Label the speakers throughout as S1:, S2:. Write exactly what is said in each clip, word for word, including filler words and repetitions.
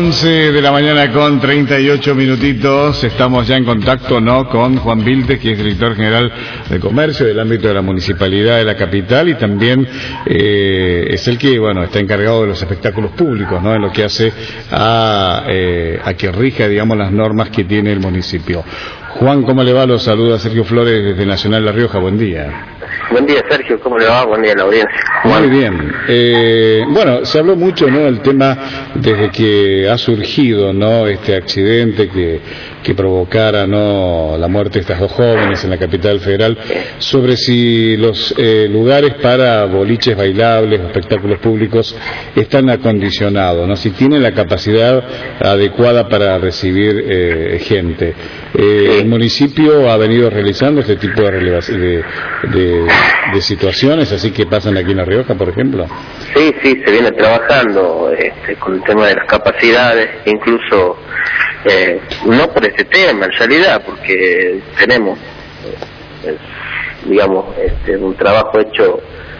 S1: once de la mañana con treinta y ocho minutitos. Estamos ya en contacto, ¿no?, con Juan Viltes, que es director general de comercio del ámbito de la municipalidad de la capital, y también eh, es el que, bueno, está encargado de los espectáculos públicos, ¿no?, en lo que hace a, eh, a que rija, digamos, las normas que tiene el municipio. Juan, ¿cómo le va? Los saluda Sergio Flores desde Nacional La Rioja. Buen día.
S2: Buen día, Sergio, ¿cómo le va? Buen día a la audiencia.
S1: Muy bien. Eh, bueno, se habló mucho, ¿no?, del tema desde que ha surgido, ¿no?, este accidente que, que provocara, ¿no?, la muerte de estas dos jóvenes en la capital federal, sobre si los eh, lugares para boliches bailables o espectáculos públicos están acondicionados, ¿no?, si tienen la capacidad adecuada para recibir eh, gente. Eh, el municipio ha venido realizando este tipo de, de, de, de situaciones, así que pasan aquí en La Rioja, por ejemplo.
S2: Sí, sí, se viene trabajando este, con el tema de las capacidades, incluso eh, no por este tema, en realidad, porque tenemos, eh, digamos, este, un trabajo hecho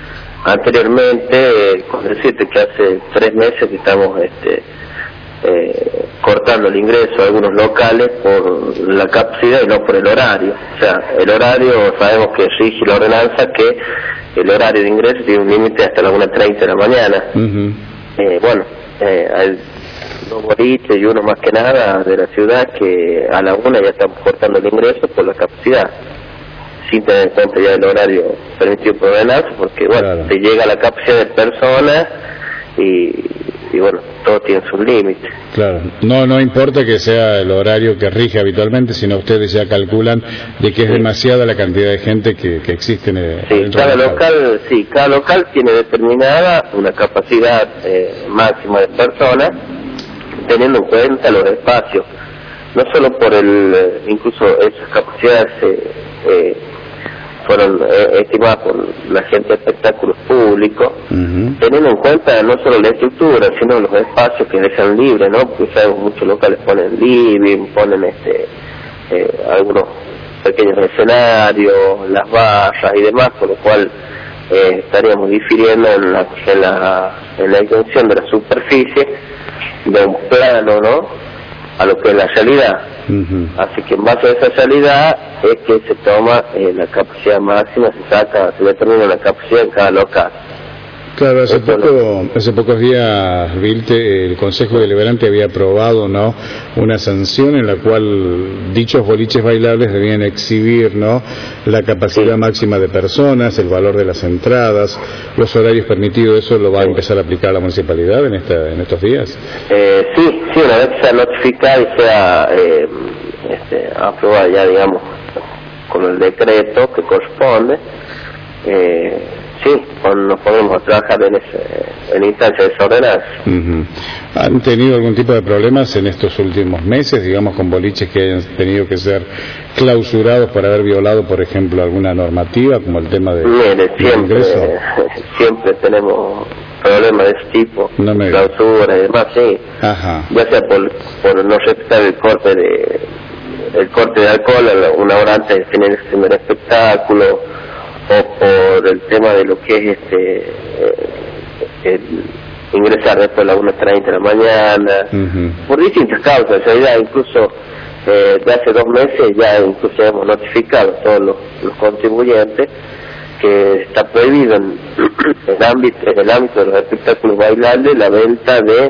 S2: anteriormente, eh, con decirte que hace tres meses que estamos este, eh, cortando el ingreso a algunos locales por la capacidad y no por el horario. O sea, el horario, sabemos que rige la ordenanza que el horario de ingreso tiene un límite hasta las una treinta de la mañana. Uh-huh. eh, bueno, eh, hay dos boliches y uno más que nada de la ciudad que a la una ya estamos cortando el ingreso por la capacidad, sin tener en cuenta ya el horario permitido por ordenanza, porque bueno, claro, se llega a la capacidad de personas y, y bueno, todo tiene sus límites.
S1: Claro, no no importa que sea el horario que rige habitualmente, sino ustedes ya calculan de que es sí. demasiada la cantidad de gente que, que existe en el,
S2: sí, cada local, sí, cada local tiene determinada una capacidad eh, máxima de personas, teniendo en cuenta los espacios, no solo por el, incluso esas capacidades eh, eh, fueron eh, estimadas por la gente de espectáculos públicos, uh-huh. teniendo en cuenta no solo la estructura, sino los espacios que dejan libres, ¿no? Porque sabemos muchos locales ponen living, ponen este eh, algunos pequeños escenarios, las barras y demás, con lo cual eh, estaríamos difiriendo en la, en la en la extensión de la superficie de un plano, ¿no?, a lo que es la realidad. Uh-huh. Así que en base a esa realidad es que se toma eh, la capacidad máxima, se saca, se determina la capacidad en cada local.
S1: Claro, hace poco, hace pocos días, Vilte, el Consejo Deliberante había aprobado, ¿no?, una sanción en la cual dichos boliches bailables debían exhibir, ¿no?, la capacidad sí. máxima de personas, el valor de las entradas, los horarios permitidos. ¿Eso lo va a empezar a aplicar la municipalidad en esta, en estos días?
S2: Eh, sí, sí, una vez que sea notificada y sea eh, este, aprobada ya, digamos, con el decreto que corresponde, eh, sí, nos podemos trabajar en, ese, en instancia de esa ordenanza.
S1: Uh-huh. ¿Han tenido algún tipo de problemas en estos últimos meses, digamos, con boliches que hayan tenido que ser clausurados por haber violado, por ejemplo, alguna normativa, como el tema de,
S2: Mire,
S1: de
S2: siempre,
S1: ingreso?
S2: siempre tenemos problemas de ese tipo,
S1: no me
S2: clausura y demás, sí.
S1: Ajá.
S2: Ya sea por, por no respetar el corte de el corte de alcohol una hora antes de tener el primer espectáculo, o por el tema de lo que es este eh, el ingresar después de las una treinta de la mañana, uh-huh. por distintas causas. En realidad, incluso eh, de hace dos meses ya incluso hemos notificado a todos los, los contribuyentes que está prohibido en el ámbito, en el ámbito de los espectáculos bailables la venta de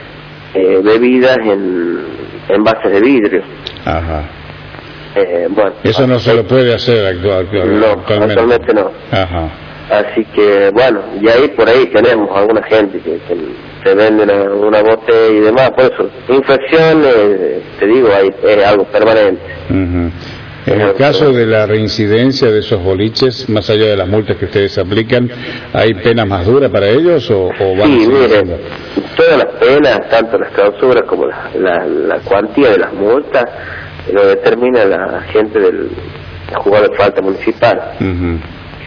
S2: eh, bebidas en envases de vidrio.
S1: Ajá.
S2: Eh, bueno,
S1: eso no se lo puede hacer actual, actual,
S2: no,
S1: actualmente.
S2: actualmente no.
S1: Ajá.
S2: Así que bueno, y ahí por ahí tenemos alguna gente que, que se vende una, una botella y demás, por eso infección, eh, te digo, hay, es algo permanente.
S1: Uh-huh. En el caso de la reincidencia de esos boliches, más allá de las multas que ustedes aplican, ¿hay penas más duras para ellos o, o van
S2: sí,
S1: a
S2: mire,
S1: haciendo?
S2: todas las penas, tanto las clausuras como la, la, la cuantía de las multas, lo determina la gente del juzgado de falta municipal. Uh-huh.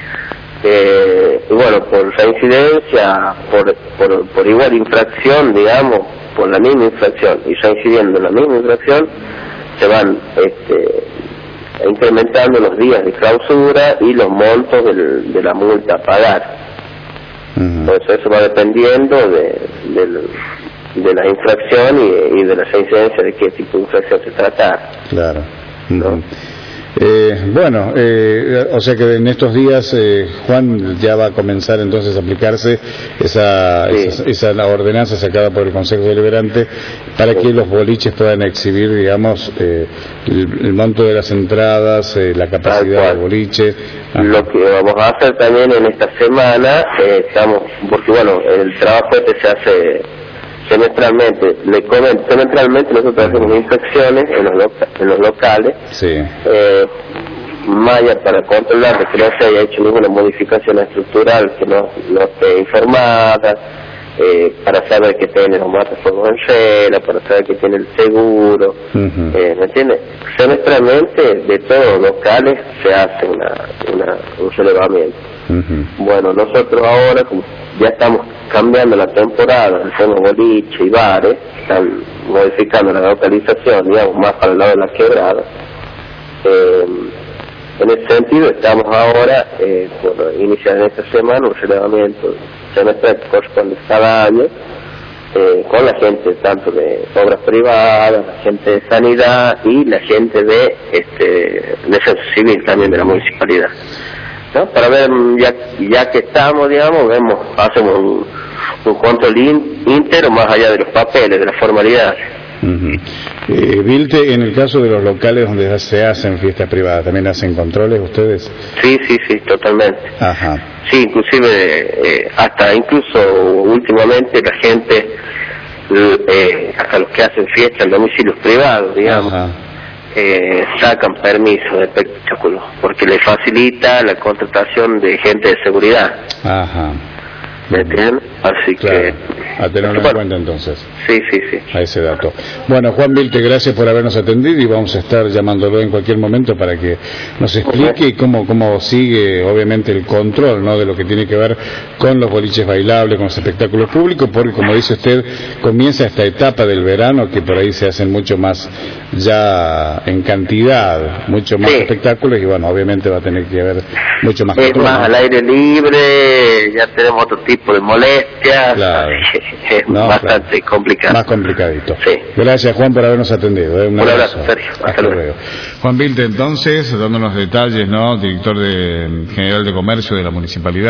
S2: eh, y bueno, por reincidencia, por, por, por igual infracción, digamos, por la misma infracción y reincidiendo en la misma infracción, se van este, incrementando los días de clausura y los montos del, de la multa a pagar. Uh-huh. Entonces eso va dependiendo de, del, de la infracción y, y de la incidencia de qué tipo de infracción se trata.
S1: Claro. ¿No? Eh, bueno, eh, o sea que en estos días, eh, Juan, ya va a comenzar entonces a aplicarse esa, sí. esa, esa la ordenanza sacada por el Consejo Deliberante para sí. que los boliches puedan exhibir, digamos, eh, el, el monto de las entradas, eh, la capacidad del boliche. Ajá. Lo
S2: que vamos a hacer también en esta semana, eh, estamos, porque bueno, el trabajo este se hace semestralmente, le comento, semestralmente nosotros hacemos inspecciones en los, loca en los locales,
S1: sí.
S2: eh, Maya para controlar de que no se haya hecho ninguna modificación estructural que no, no esté informada, eh, para saber que tiene los matafuegos en regla, para saber que tiene el seguro, uh-huh. eh, ¿me entiendes? Semestralmente de todos los locales se hace una, una, un relevamiento. Uh-huh. Bueno, nosotros ahora, como ya estamos cambiando la temporada, hacemos boliche y bares, están modificando la localización, digamos, más para el lado de la quebrada. Eh, en ese sentido, estamos ahora, eh, bueno, iniciar en esta semana un relevamiento semestral que corresponde cada año, eh, con la gente tanto de obras privadas, la gente de sanidad y la gente de este defensa civil también de la municipalidad, ¿no? Para ver, ya, ya que estamos, digamos, vemos, hacemos un, un control in, íntegro más allá de los papeles, de las formalidades.
S1: Uh-huh. eh, Vilte, en el caso de los locales donde se hacen fiestas privadas, ¿también hacen controles ustedes?
S2: Sí, sí, sí, totalmente.
S1: Ajá.
S2: Sí, inclusive, eh, hasta incluso últimamente la gente, eh, hasta los que hacen fiestas en domicilios privados, digamos, eh, sacan permiso de espectáculos, porque les facilita la contratación de gente de seguridad.
S1: Ajá.
S2: ¿Me entienden? Así
S1: claro.
S2: que...
S1: A tenerlo en cuenta entonces.
S2: Sí, sí, sí.
S1: A ese dato. Bueno, Juan Vilte, gracias por habernos atendido y vamos a estar llamándolo en cualquier momento para que nos explique uh-huh. cómo, cómo sigue, obviamente, el control, ¿no?, de lo que tiene que ver con los boliches bailables, con los espectáculos públicos, porque, como dice usted, comienza esta etapa del verano que por ahí se hacen mucho más ya en cantidad, mucho más sí. espectáculos y, bueno, obviamente va a tener que haber mucho más
S2: es
S1: control,
S2: más, ¿no? Al aire libre, ya tenemos otro tipo de molestias,
S1: claro.
S2: es no, bastante claro. complicado.
S1: Más complicadito.
S2: Sí.
S1: Gracias, Juan, por habernos atendido. ¿eh? Un,
S2: Un abrazo, Sergio. Hasta,
S1: Hasta
S2: luego.
S1: luego. Juan Vilte, entonces, dándonos detalles, ¿no?, director de, general de comercio de la municipalidad.